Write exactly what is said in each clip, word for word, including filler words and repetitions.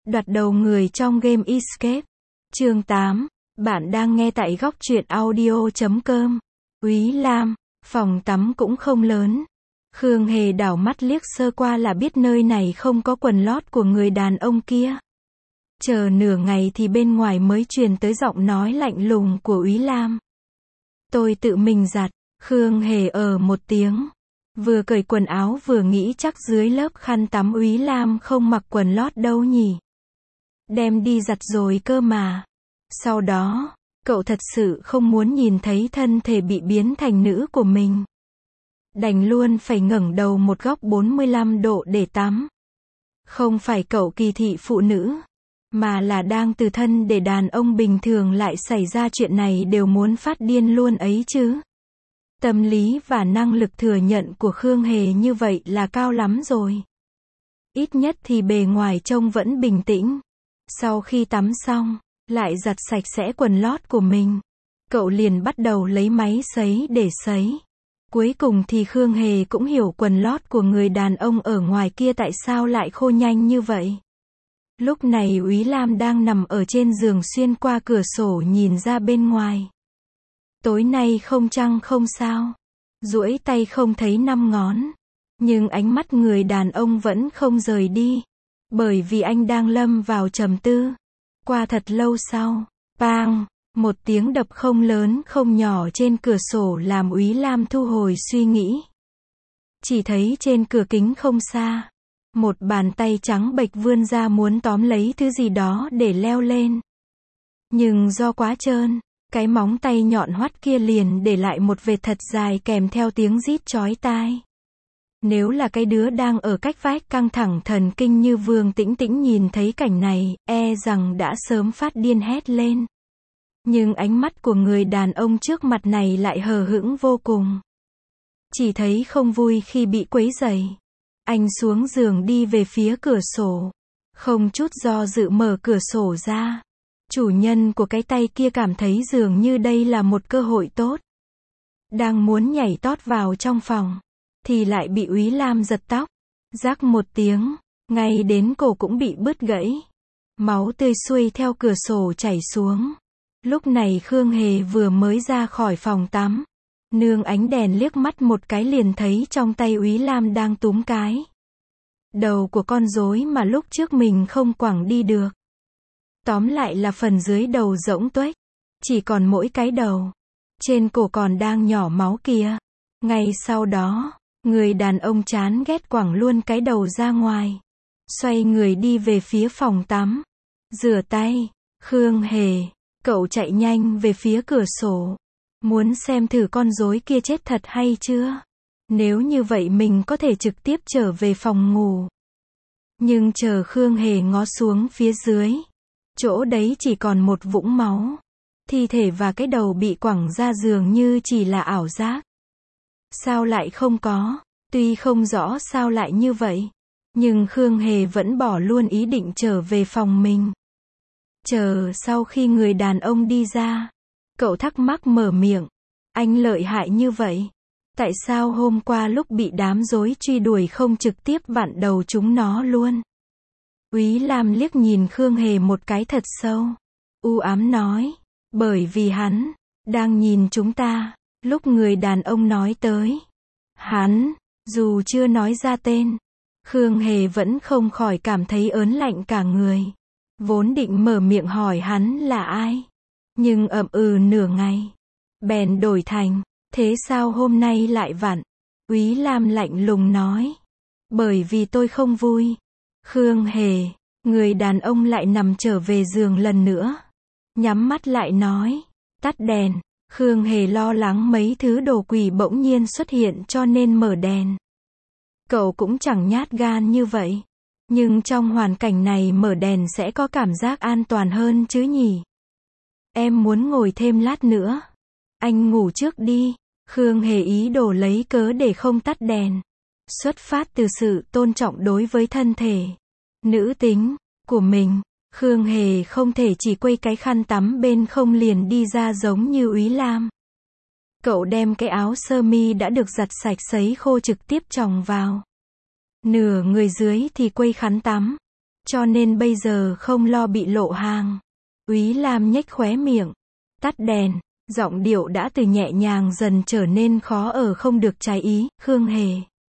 Đoạt đầu người trong game Escape. Chương tám. Bạn đang nghe tại góc truyện audio chấm com. Úy Lam. Phòng tắm cũng không lớn. Khương Hề đảo mắt liếc sơ qua là biết nơi này không có quần lót của người đàn ông kia. Chờ nửa ngày thì bên ngoài mới truyền tới giọng nói lạnh lùng của Úy Lam. Tôi tự mình giặt. Khương Hề ờ một tiếng. Vừa cởi quần áo vừa nghĩ chắc dưới lớp khăn tắm Úy Lam không mặc quần lót đâu nhỉ. Đem đi giặt rồi cơ mà. Sau đó, cậu thật sự không muốn nhìn thấy thân thể bị biến thành nữ của mình. Đành luôn phải ngẩng đầu một góc bốn mươi lăm độ để tắm. Không phải cậu kỳ thị phụ nữ, mà là đang từ thân để đàn ông bình thường lại xảy ra chuyện này đều muốn phát điên luôn ấy chứ. Tâm lý và năng lực thừa nhận của Khương Hề như vậy là cao lắm rồi. Ít nhất thì bề ngoài trông vẫn bình tĩnh. Sau khi tắm xong, lại giặt sạch sẽ quần lót của mình. Cậu liền bắt đầu lấy máy sấy để sấy. Cuối cùng thì Khương Hề cũng hiểu quần lót của người đàn ông ở ngoài kia tại sao lại khô nhanh như vậy. Lúc này Úy Lam đang nằm ở trên giường xuyên qua cửa sổ nhìn ra bên ngoài. Tối nay không trăng không sao. Duỗi tay không thấy năm ngón. Nhưng ánh mắt người đàn ông vẫn không rời đi. Bởi vì anh đang lâm vào trầm tư. Qua thật lâu sau, bang, một tiếng đập không lớn không nhỏ trên cửa sổ làm Úy Lam thu hồi suy nghĩ. Chỉ thấy trên cửa kính không xa, một bàn tay trắng bệch vươn ra muốn tóm lấy thứ gì đó để leo lên. Nhưng do quá trơn, cái móng tay nhọn hoắt kia liền để lại một vệt thật dài kèm theo tiếng rít chói tai. Nếu là cái đứa đang ở cách vách căng thẳng thần kinh như Vương Tĩnh Tĩnh nhìn thấy cảnh này, e rằng đã sớm phát điên hét lên. Nhưng ánh mắt của người đàn ông trước mặt này lại hờ hững vô cùng. Chỉ thấy không vui khi bị quấy rầy. Anh xuống giường đi về phía cửa sổ. Không chút do dự mở cửa sổ ra. Chủ nhân của cái tay kia cảm thấy dường như đây là một cơ hội tốt. Đang muốn nhảy tót vào trong phòng. Thì lại bị Úy Lam giật tóc. Rắc một tiếng, ngay đến cổ cũng bị bứt gãy. Máu tươi xuôi theo cửa sổ chảy xuống. Lúc này Khương Hề vừa mới ra khỏi phòng tắm. Nương ánh đèn liếc mắt một cái liền thấy trong tay Úy Lam đang túm cái đầu của con rối mà lúc trước mình không quẳng đi được. Tóm lại là phần dưới đầu rỗng tuếch. Chỉ còn mỗi cái đầu. Trên cổ còn đang nhỏ máu kìa. Ngay sau đó, người đàn ông chán ghét quẳng luôn cái đầu ra ngoài. Xoay người đi về phía phòng tắm. Rửa tay. Khương Hề. Cậu chạy nhanh về phía cửa sổ. Muốn xem thử con rối kia chết thật hay chưa. Nếu như vậy mình có thể trực tiếp trở về phòng ngủ. Nhưng chờ Khương Hề ngó xuống phía dưới. Chỗ đấy chỉ còn một vũng máu. Thi thể và cái đầu bị quẳng ra dường như chỉ là ảo giác. Sao lại không có? Tuy không rõ sao lại như vậy. Nhưng Khương Hề vẫn bỏ luôn ý định trở về phòng mình. Chờ sau khi người đàn ông đi ra. Cậu thắc mắc mở miệng. Anh lợi hại như vậy. Tại sao hôm qua lúc bị đám rối truy đuổi không trực tiếp vặn đầu chúng nó luôn? Úy Lam liếc nhìn Khương Hề một cái thật sâu. U ám nói. Bởi vì hắn đang nhìn chúng ta. Lúc người đàn ông nói tới hắn, dù chưa nói ra tên, Khương Hề vẫn không khỏi cảm thấy ớn lạnh cả người. Vốn định mở miệng hỏi hắn là ai. Nhưng ậm ừ nửa ngày. Bèn đổi thành, thế sao hôm nay lại vặn? Úy Lam lạnh lùng nói. Bởi vì tôi không vui. Khương Hề, người đàn ông lại nằm trở về giường lần nữa. Nhắm mắt lại nói, tắt đèn. Khương Hề lo lắng mấy thứ đồ quỷ bỗng nhiên xuất hiện cho nên mở đèn. Cậu cũng chẳng nhát gan như vậy. Nhưng trong hoàn cảnh này mở đèn sẽ có cảm giác an toàn hơn chứ nhỉ? Em muốn ngồi thêm lát nữa. Anh ngủ trước đi. Khương Hề ý đồ lấy cớ để không tắt đèn. Xuất phát từ sự tôn trọng đối với thân thể nữ tính của mình. Khương Hề không thể chỉ quây cái khăn tắm bên không liền đi ra giống như Úy Lam. Cậu đem cái áo sơ mi đã được giặt sạch sấy khô trực tiếp chồng vào. Nửa người dưới thì quây khăn tắm. cho nên bây giờ không lo bị lộ hàng. Úy Lam nhếch khóe miệng, tắt đèn, giọng điệu đã từ nhẹ nhàng dần trở nên khó ở không được trái ý. Khương Hề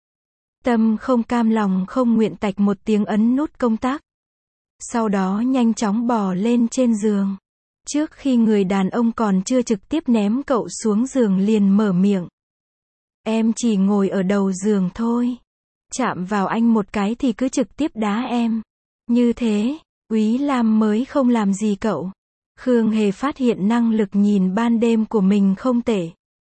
tâm không cam lòng không nguyện tạch một tiếng ấn nút công tắc. Sau đó nhanh chóng bò lên trên giường. Trước khi người đàn ông còn chưa trực tiếp ném cậu xuống giường liền mở miệng. Em chỉ ngồi ở đầu giường thôi. Chạm vào anh một cái thì cứ trực tiếp đá em. Như thế, Úy Lam mới không làm gì cậu. Khương Hề phát hiện năng lực nhìn ban đêm của mình không tệ.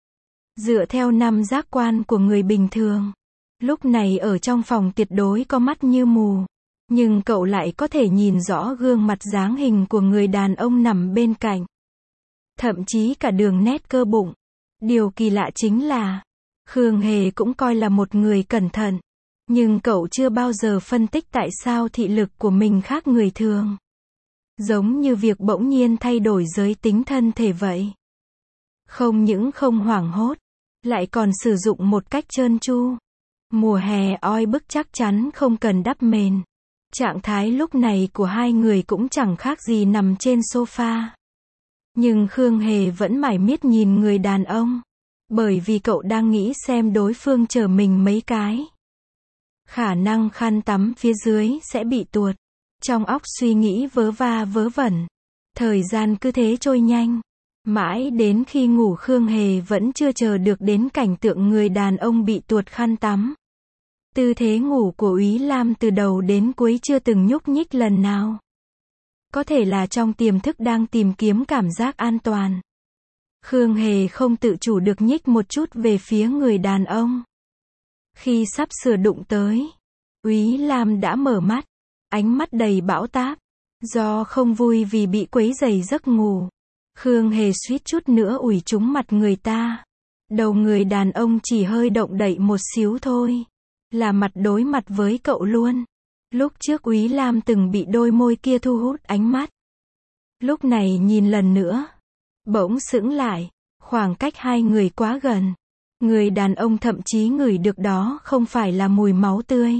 Dựa theo năm giác quan của người bình thường, lúc này ở trong phòng tuyệt đối có mắt như mù. Nhưng cậu lại có thể nhìn rõ gương mặt dáng hình của người đàn ông nằm bên cạnh. Thậm chí cả đường nét cơ bụng. Điều kỳ lạ chính là, Khương Hề cũng coi là một người cẩn thận. Nhưng cậu chưa bao giờ phân tích tại sao thị lực của mình khác người thường. Giống như việc bỗng nhiên thay đổi giới tính thân thể vậy. Không những không hoảng hốt, lại còn sử dụng một cách trơn tru. Mùa hè oi bức chắc chắn không cần đắp mền. Trạng thái lúc này của hai người cũng chẳng khác gì nằm trên sofa. Nhưng Khương Hề vẫn mải miết nhìn người đàn ông. Bởi vì cậu đang nghĩ xem đối phương chờ mình mấy cái. Khả năng khăn tắm phía dưới sẽ bị tuột. Trong óc suy nghĩ vớ va vớ vẩn. Thời gian cứ thế trôi nhanh. Mãi đến khi ngủ Khương Hề vẫn chưa chờ được đến cảnh tượng người đàn ông bị tuột khăn tắm. Tư thế ngủ của Úy Lam từ đầu đến cuối chưa từng nhúc nhích lần nào. Có thể là trong tiềm thức đang tìm kiếm cảm giác an toàn. Khương Hề không tự chủ được nhích một chút về phía người đàn ông. Khi sắp sửa đụng tới, Úy Lam đã mở mắt, ánh mắt đầy bão táp. Do không vui vì bị quấy rầy giấc ngủ, Khương Hề suýt chút nữa ủi trúng mặt người ta. Đầu người đàn ông chỉ hơi động đậy một xíu thôi. Là mặt đối mặt với cậu luôn. Lúc trước Úy Lam từng bị đôi môi kia thu hút ánh mắt. Lúc này nhìn lần nữa, bỗng sững lại, khoảng cách hai người quá gần. Người đàn ông thậm chí ngửi được đó không phải là mùi máu tươi,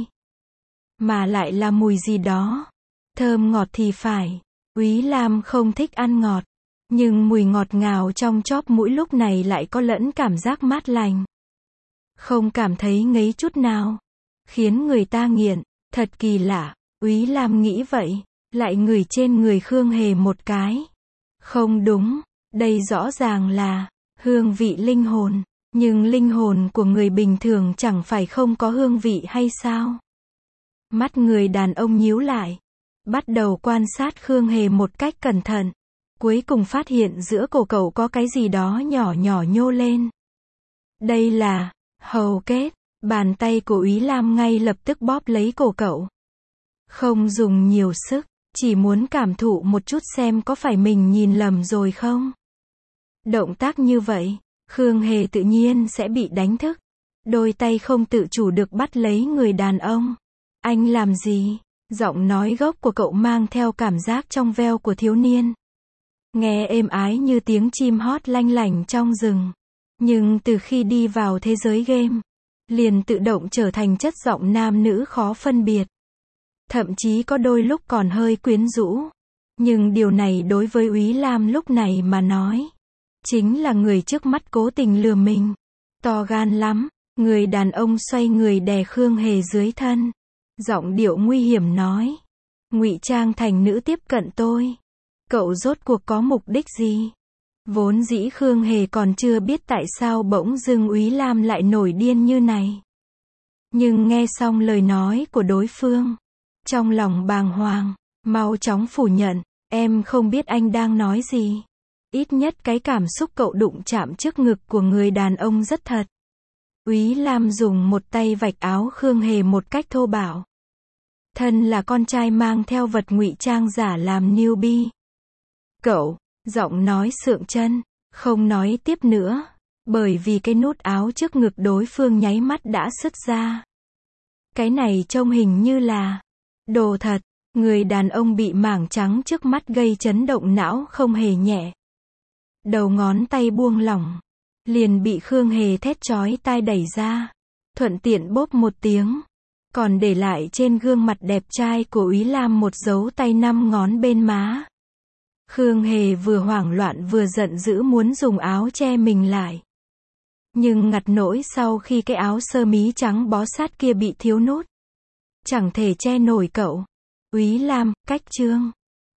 mà lại là mùi gì đó. Thơm ngọt thì phải. Úy Lam không thích ăn ngọt. Nhưng mùi ngọt ngào trong chóp mũi lúc này lại có lẫn cảm giác mát lành. Không cảm thấy ngấy chút nào. Khiến người ta nghiện. Thật kỳ lạ. Úy Lam nghĩ vậy. Lại ngửi trên người Khương Hề một cái. Không đúng. Đây rõ ràng là hương vị linh hồn. Nhưng linh hồn của người bình thường chẳng phải không có hương vị hay sao? Mắt người đàn ông nhíu lại. Bắt đầu quan sát Khương Hề một cách cẩn thận. Cuối cùng phát hiện giữa cổ cậu có cái gì đó nhỏ nhỏ nhô lên. Đây là hầu kết. Bàn tay của Úy Lam ngay lập tức bóp lấy cổ cậu. Không dùng nhiều sức, chỉ muốn cảm thụ một chút xem có phải mình nhìn lầm rồi không. Động tác như vậy, Khương Hề tự nhiên sẽ bị đánh thức. Đôi tay không tự chủ được bắt lấy người đàn ông. Anh làm gì? Giọng nói gốc của cậu mang theo cảm giác trong veo của thiếu niên. Nghe êm ái như tiếng chim hót lanh lảnh trong rừng. Nhưng từ khi đi vào thế giới game, liền tự động trở thành chất giọng nam nữ khó phân biệt. Thậm chí có đôi lúc còn hơi quyến rũ. Nhưng điều này đối với Úy Lam lúc này mà nói, chính là người trước mắt cố tình lừa mình. To gan lắm. Người đàn ông xoay người đè Khương Hề dưới thân. Giọng điệu nguy hiểm nói. Ngụy trang thành nữ tiếp cận tôi. Cậu rốt cuộc có mục đích gì? Vốn dĩ Khương Hề còn chưa biết tại sao bỗng dưng Úy Lam lại nổi điên như này. Nhưng nghe xong lời nói của đối phương, trong lòng bàng hoàng, mau chóng phủ nhận, em không biết anh đang nói gì. Ít nhất cái cảm xúc cậu đụng chạm trước ngực của người đàn ông rất thật. Úy Lam dùng một tay vạch áo Khương Hề một cách thô bạo. Thân là con trai mang theo vật ngụy trang giả làm newbie. Cậu, giọng nói sượng chân, không nói tiếp nữa, bởi vì cái nút áo trước ngực đối phương nháy mắt đã sứt ra. Cái này trông hình như là đồ thật. Người đàn ông bị mảng trắng trước mắt gây chấn động não không hề nhẹ. Đầu ngón tay buông lỏng, liền bị Khương Hề thét chói tai đẩy ra. Thuận tiện bốp một tiếng. còn để lại trên gương mặt đẹp trai của Úy Lam một dấu tay năm ngón bên má. Khương Hề vừa hoảng loạn vừa giận dữ muốn dùng áo che mình lại. Nhưng ngặt nỗi sau khi cái áo sơ mí trắng bó sát kia bị thiếu nút, chẳng thể che nổi cậu. Úy Lam, cách chương.